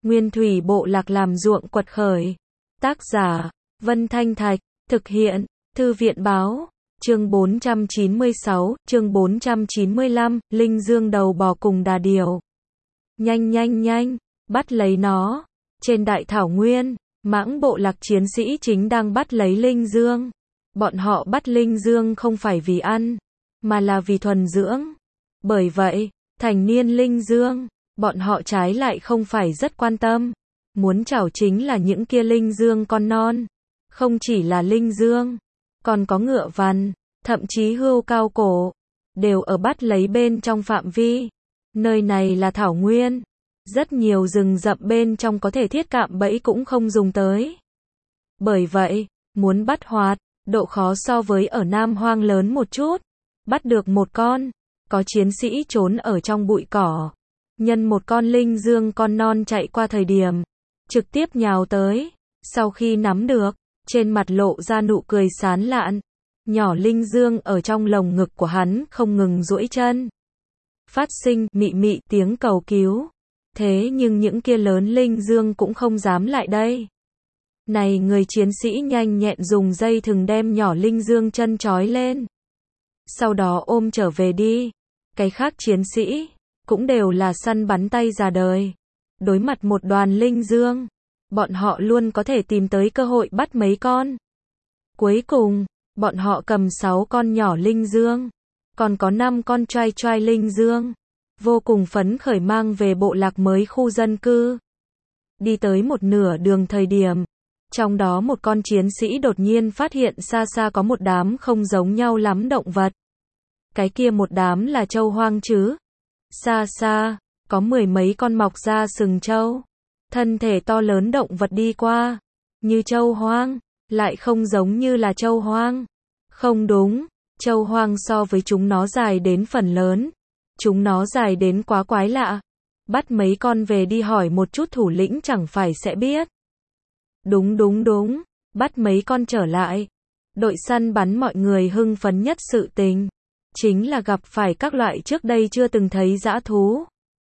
Nguyên thủy bộ lạc làm ruộng quật khởi. Tác giả, Vân Thanh Thạch, thực hiện, Thư viện báo. Chương 496, chương 495, Linh Dương đầu bò cùng đà điểu. Nhanh nhanh nhanh, bắt lấy nó. Trên đại thảo nguyên, Mãng bộ lạc chiến sĩ chính đang bắt lấy Linh Dương. Bọn họ bắt Linh Dương không phải vì ăn, mà là vì thuần dưỡng. Bởi vậy, thành niên Linh Dương, bọn họ trái lại không phải rất quan tâm. Muốn chảo chính là những kia Linh Dương con non. Không chỉ là Linh Dương, còn có ngựa vằn, thậm chí hươu cao cổ, đều ở bắt lấy bên trong phạm vi. Nơi này là thảo nguyên, rất nhiều rừng rậm bên trong có thể thiết cạm bẫy cũng không dùng tới. Bởi vậy, muốn bắt hoạt, độ khó so với ở Nam Hoang lớn một chút. Bắt được một con, có chiến sĩ trốn ở trong bụi cỏ. Nhân một con Linh Dương con non chạy qua thời điểm, trực tiếp nhào tới. Sau khi nắm được, trên mặt lộ ra nụ cười sán lạn. Nhỏ Linh Dương ở trong lồng ngực của hắn không ngừng duỗi chân. Phát sinh mị mị tiếng cầu cứu. Thế nhưng những kia lớn Linh Dương cũng không dám lại đây. Này người chiến sĩ nhanh nhẹn dùng dây thừng đem nhỏ Linh Dương chân trói lên. Sau đó ôm trở về đi. Cái khác chiến sĩ, cũng đều là săn bắn tay già đời. Đối mặt một đoàn Linh Dương, bọn họ luôn có thể tìm tới cơ hội bắt mấy con. Cuối cùng, bọn họ cầm 6 con nhỏ Linh Dương. Còn có 5 con trai trai Linh Dương. Vô cùng phấn khởi mang về bộ lạc mới khu dân cư. Đi tới một nửa đường thời điểm, trong đó một con chiến sĩ đột nhiên phát hiện xa xa có một đám không giống nhau lắm động vật. Cái kia một đám là trâu hoang chứ. Xa xa, có 10 mấy con mọc ra sừng trâu. Thân thể to lớn động vật đi qua. Như trâu hoang, lại không giống như là trâu hoang. Không đúng, trâu hoang so với chúng nó dài đến phần lớn. Chúng nó dài đến quá quái lạ. Bắt mấy con về đi hỏi một chút thủ lĩnh chẳng phải sẽ biết. Đúng, bắt mấy con trở lại. Đội săn bắn mọi người hưng phấn nhất sự tình. Chính là gặp phải các loại trước đây chưa từng thấy dã thú.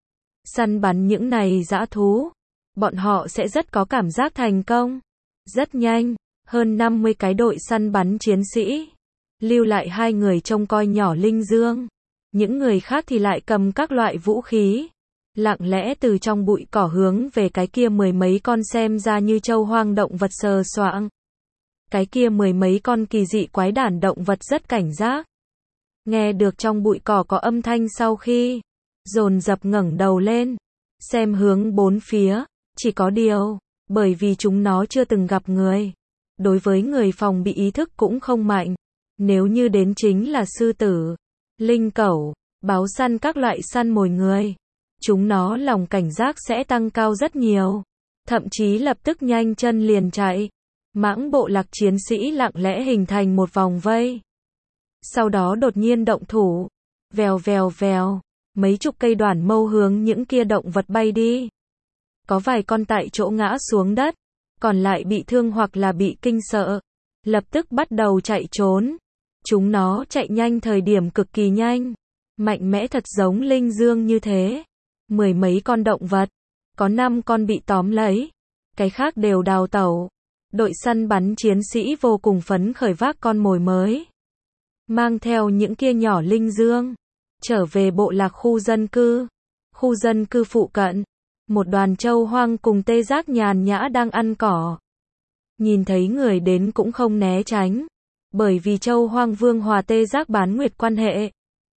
Săn bắn những này dã thú, bọn họ sẽ rất có cảm giác thành công. Rất nhanh, hơn 50 cái đội săn bắn chiến sĩ. Lưu lại 2 người trông coi nhỏ Linh Dương. Những người khác thì lại cầm các loại vũ khí. Lặng lẽ từ trong bụi cỏ hướng về cái kia 10 mấy con xem ra như trâu hoang động vật sờ soạng. Cái kia 10 mấy con kỳ dị quái đản động vật rất cảnh giác. Nghe được trong bụi cỏ có âm thanh sau khi, dồn dập ngẩng đầu lên. Xem hướng bốn phía, chỉ có điều, bởi vì chúng nó chưa từng gặp người. Đối với người phòng bị ý thức cũng không mạnh. Nếu như đến chính là sư tử, linh cẩu, báo săn các loại săn mồi người. Chúng nó lòng cảnh giác sẽ tăng cao rất nhiều. Thậm chí lập tức nhanh chân liền chạy. Mãng bộ lạc chiến sĩ lặng lẽ hình thành một vòng vây. Sau đó đột nhiên động thủ. Vèo vèo vèo. Mấy chục cây đoản mâu hướng những kia động vật bay đi. Có vài con tại chỗ ngã xuống đất. Còn lại bị thương hoặc là bị kinh sợ. Lập tức bắt đầu chạy trốn. Chúng nó chạy nhanh thời điểm cực kỳ nhanh. Mạnh mẽ thật giống Linh Dương như thế. 10 mấy con động vật. Có 5 con bị tóm lấy. Cái khác đều đào tẩu. Đội săn bắn chiến sĩ vô cùng phấn khởi vác con mồi mới. Mang theo những kia nhỏ Linh Dương. Trở về bộ lạc khu dân cư. Khu dân cư phụ cận. Một đoàn trâu hoang cùng tê giác nhàn nhã đang ăn cỏ. Nhìn thấy người đến cũng không né tránh. Bởi vì trâu hoang vương hòa tê giác bán nguyệt quan hệ.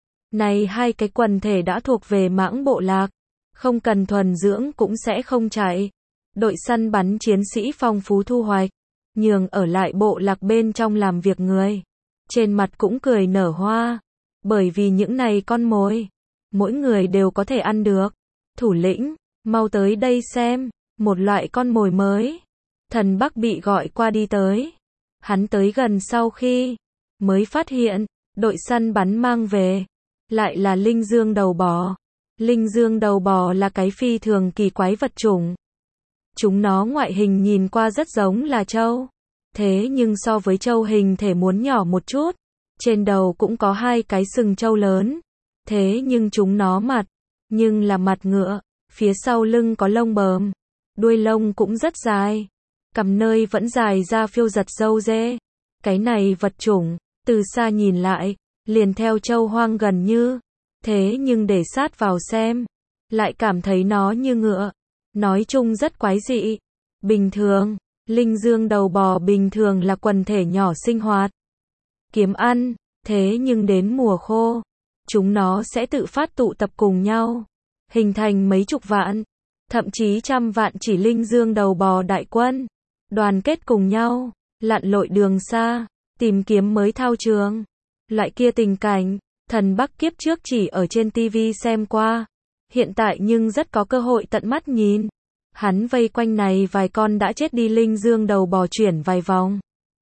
Này 2 cái quần thể đã thuộc về mãng bộ lạc. Không cần thuần dưỡng cũng sẽ không chạy. Đội săn bắn chiến sĩ phong phú thu hoạch. Nhường ở lại bộ lạc bên trong làm việc người. Trên mặt cũng cười nở hoa. Bởi vì những này con mồi. Mỗi người đều có thể ăn được. Thủ lĩnh, mau tới đây xem. Một loại con mồi mới. Thần Bắc bị gọi qua đi tới. Hắn tới gần sau khi mới phát hiện, đội săn bắn mang về. Lại là Linh Dương đầu bò. Linh Dương đầu bò là cái phi thường kỳ quái vật chủng. Chúng nó ngoại hình nhìn qua rất giống là trâu. Thế nhưng so với trâu hình thể muốn nhỏ một chút. Trên đầu cũng có 2 cái sừng trâu lớn. Thế nhưng chúng nó mặt, nhưng là mặt ngựa. Phía sau lưng có lông bờm. đuôi lông cũng rất dài, cằm nơi vẫn dài ra phiêu giật râu dê. Cái này vật chủng, từ xa nhìn lại, liền theo trâu hoang gần như, thế nhưng để sát vào xem, lại cảm thấy nó như ngựa. Nói chung rất quái dị. Bình thường, linh dương đầu bò bình thường là quần thể nhỏ sinh hoạt, kiếm ăn, thế nhưng đến mùa khô, chúng nó sẽ tự phát tụ tập cùng nhau, hình thành mấy chục vạn, thậm chí trăm vạn chỉ linh dương đầu bò đại quân, đoàn kết cùng nhau, lặn lội đường xa, tìm kiếm mới thao trường. Loại kia tình cảnh, Thần Bắc kiếp trước chỉ ở trên TV xem qua, hiện tại nhưng rất có cơ hội tận mắt nhìn. Hắn vây quanh này vài con đã chết đi linh dương đầu bò chuyển vài vòng.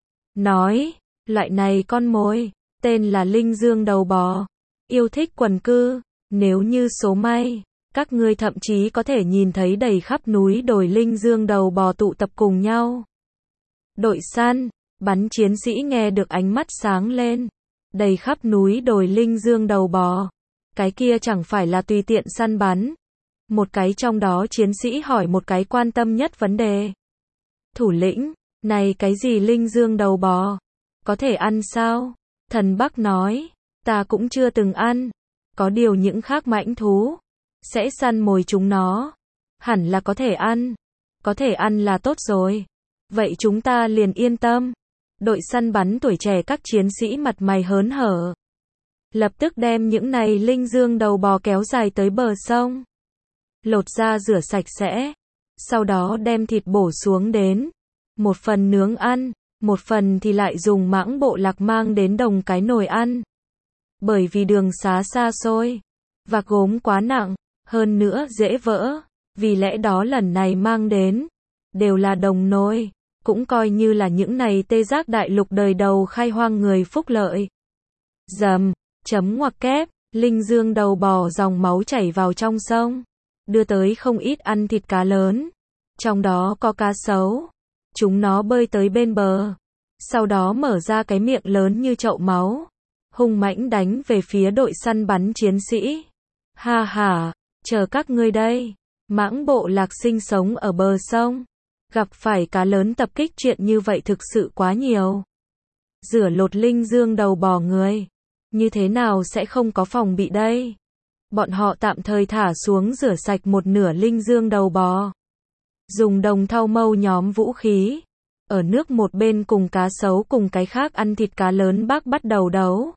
Nói, loại này con mồi, tên là linh dương đầu bò, yêu thích quần cư, nếu như số may, các ngươi thậm chí có thể nhìn thấy đầy khắp núi đồi linh dương đầu bò tụ tập cùng nhau. Đội săn, bắn chiến sĩ nghe được ánh mắt sáng lên. Đầy khắp núi đồi linh dương đầu bò. Cái kia chẳng phải là tùy tiện săn bắn. Một cái trong đó chiến sĩ hỏi một cái quan tâm nhất vấn đề. Thủ lĩnh, này cái gì linh dương đầu bò? Có thể ăn sao? Thần Bắc nói, ta cũng chưa từng ăn. Có điều những khác mãnh thú sẽ săn mồi chúng nó. Hẳn là có thể ăn. Có thể ăn là tốt rồi. Vậy chúng ta liền yên tâm. Đội săn bắn tuổi trẻ các chiến sĩ mặt mày hớn hở. Lập tức đem những này linh dương đầu bò kéo dài tới bờ sông. Lột ra rửa sạch sẽ. Sau đó đem thịt bổ xuống đến. Một phần nướng ăn, một phần thì lại dùng mãng bộ lạc mang đến đồng cái nồi ăn. Bởi vì đường xá xa xôi, và gốm quá nặng, hơn nữa dễ vỡ. Vì lẽ đó lần này mang đến, đều là đồng nồi. Cũng coi như là những này tê giác đại lục đời đầu khai hoang người phúc lợi. Dầm, chấm ngoặc kép, linh dương đầu bò dòng máu chảy vào trong sông. Đưa tới không ít ăn thịt cá lớn. Trong đó có cá sấu. Chúng nó bơi tới bên bờ. Sau đó mở ra cái miệng lớn như chậu máu. Hung mãnh đánh về phía đội săn bắn chiến sĩ. Ha ha, chờ các ngươi đây. Mãng bộ lạc sinh sống ở bờ sông. Gặp phải cá lớn tập kích chuyện như vậy thực sự quá nhiều. Rửa lột linh dương đầu bò người. Như thế nào sẽ không có phòng bị đây? Bọn họ tạm thời thả xuống rửa sạch một nửa linh dương đầu bò. Dùng đồng thau mâu nhóm vũ khí. Ở nước một bên cùng cá sấu cùng cái khác ăn thịt cá lớn bắt đầu đấu.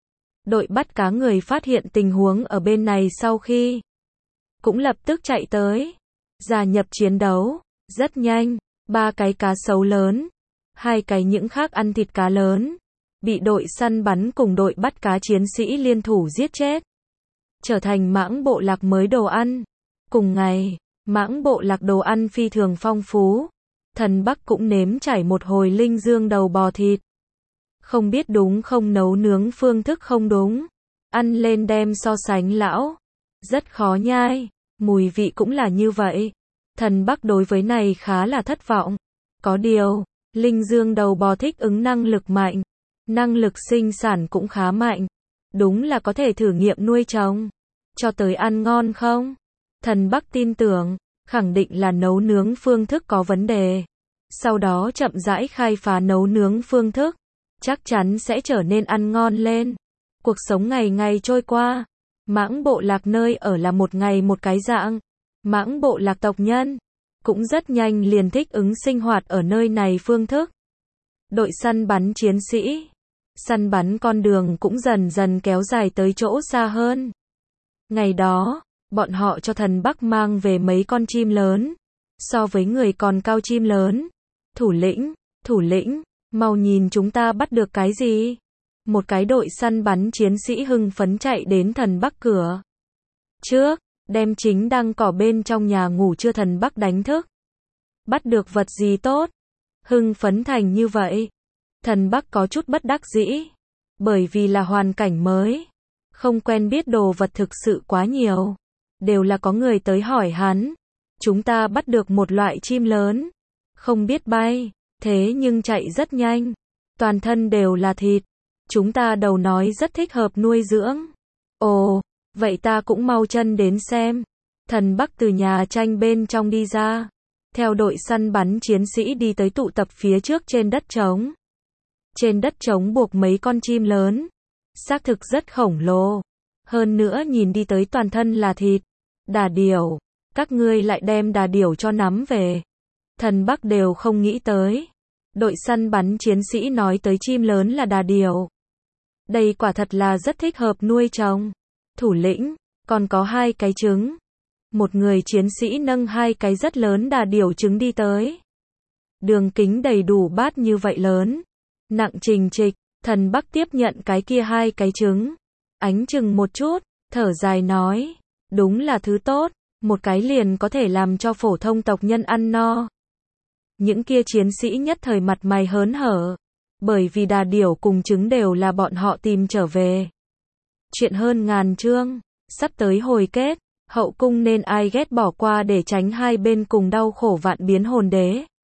Đội bắt cá người phát hiện tình huống ở bên này sau khi cũng lập tức chạy tới. Gia nhập chiến đấu. Rất nhanh, 3 cái cá sấu lớn, 2 cái những khác ăn thịt cá lớn, bị đội săn bắn cùng đội bắt cá chiến sĩ liên thủ giết chết. Trở thành mãng bộ lạc mới đồ ăn. Cùng ngày, mãng bộ lạc đồ ăn phi thường phong phú. Thần Bắc cũng nếm trải một hồi linh dương đầu bò thịt. Không biết đúng không nấu nướng phương thức không đúng. Ăn lên đem so sánh lão. Rất khó nhai, mùi vị cũng là như vậy. Thần Bắc đối với này khá là thất vọng. Có điều, linh dương đầu bò thích ứng năng lực mạnh. Năng lực sinh sản cũng khá mạnh. Đúng là có thể thử nghiệm nuôi trồng. Cho tới ăn ngon không? Thần Bắc tin tưởng, khẳng định là nấu nướng phương thức có vấn đề. Sau đó chậm rãi khai phá nấu nướng phương thức. Chắc chắn sẽ trở nên ăn ngon lên. Cuộc sống ngày ngày trôi qua. Mãng bộ lạc nơi ở là một ngày một cái dạng. Mãng bộ lạc tộc nhân cũng rất nhanh liền thích ứng sinh hoạt ở nơi này phương thức. Đội săn bắn chiến sĩ, săn bắn con đường cũng dần dần kéo dài tới chỗ xa hơn. Ngày đó, bọn họ cho Thần Bắc mang về mấy con chim lớn, so với người còn cao chim lớn. Thủ lĩnh, mau nhìn chúng ta bắt được cái gì? Một cái đội săn bắn chiến sĩ hưng phấn chạy đến Thần Bắc cửa trước. Đem chính đang cỏ bên trong nhà ngủ trưa Thần Bắc đánh thức. Bắt được vật gì tốt? Hưng phấn thành như vậy. Thần Bắc có chút bất đắc dĩ. Bởi vì là hoàn cảnh mới. Không quen biết đồ vật thực sự quá nhiều. Đều là có người tới hỏi hắn. Chúng ta bắt được một loại chim lớn. Không biết bay. Thế nhưng chạy rất nhanh. Toàn thân đều là thịt. Chúng ta đầu nói rất thích hợp nuôi dưỡng. Ồ. Vậy ta cũng mau chân đến xem. Thần Bắc từ nhà tranh bên trong đi ra. theo đội săn bắn chiến sĩ đi tới tụ tập phía trước trên đất trống. Trên đất trống buộc mấy con chim lớn. Xác thực rất khổng lồ. Hơn nữa nhìn đi tới toàn thân là thịt. Đà điểu. Các ngươi lại đem đà điểu cho nắm về. Thần Bắc đều không nghĩ tới. Đội săn bắn chiến sĩ nói tới chim lớn là đà điểu. Đây quả thật là rất thích hợp nuôi trồng. Thủ lĩnh, còn có 2 cái trứng. Một người chiến sĩ nâng 2 cái rất lớn đà điểu trứng đi tới. Đường kính đầy đủ bát như vậy lớn. Nặng trình trịch, Thần Bắc tiếp nhận cái kia 2 cái trứng. Ánh chừng một chút, thở dài nói. Đúng là thứ tốt, một cái liền có thể làm cho phổ thông tộc nhân ăn no. Những kia chiến sĩ nhất thời mặt mày hớn hở. Bởi vì đà điểu cùng trứng đều là bọn họ tìm trở về. Chuyện hơn ngàn chương, sắp tới hồi kết, hậu cung nên ai ghét bỏ qua để tránh hai bên cùng đau khổ vạn biến hồn đế.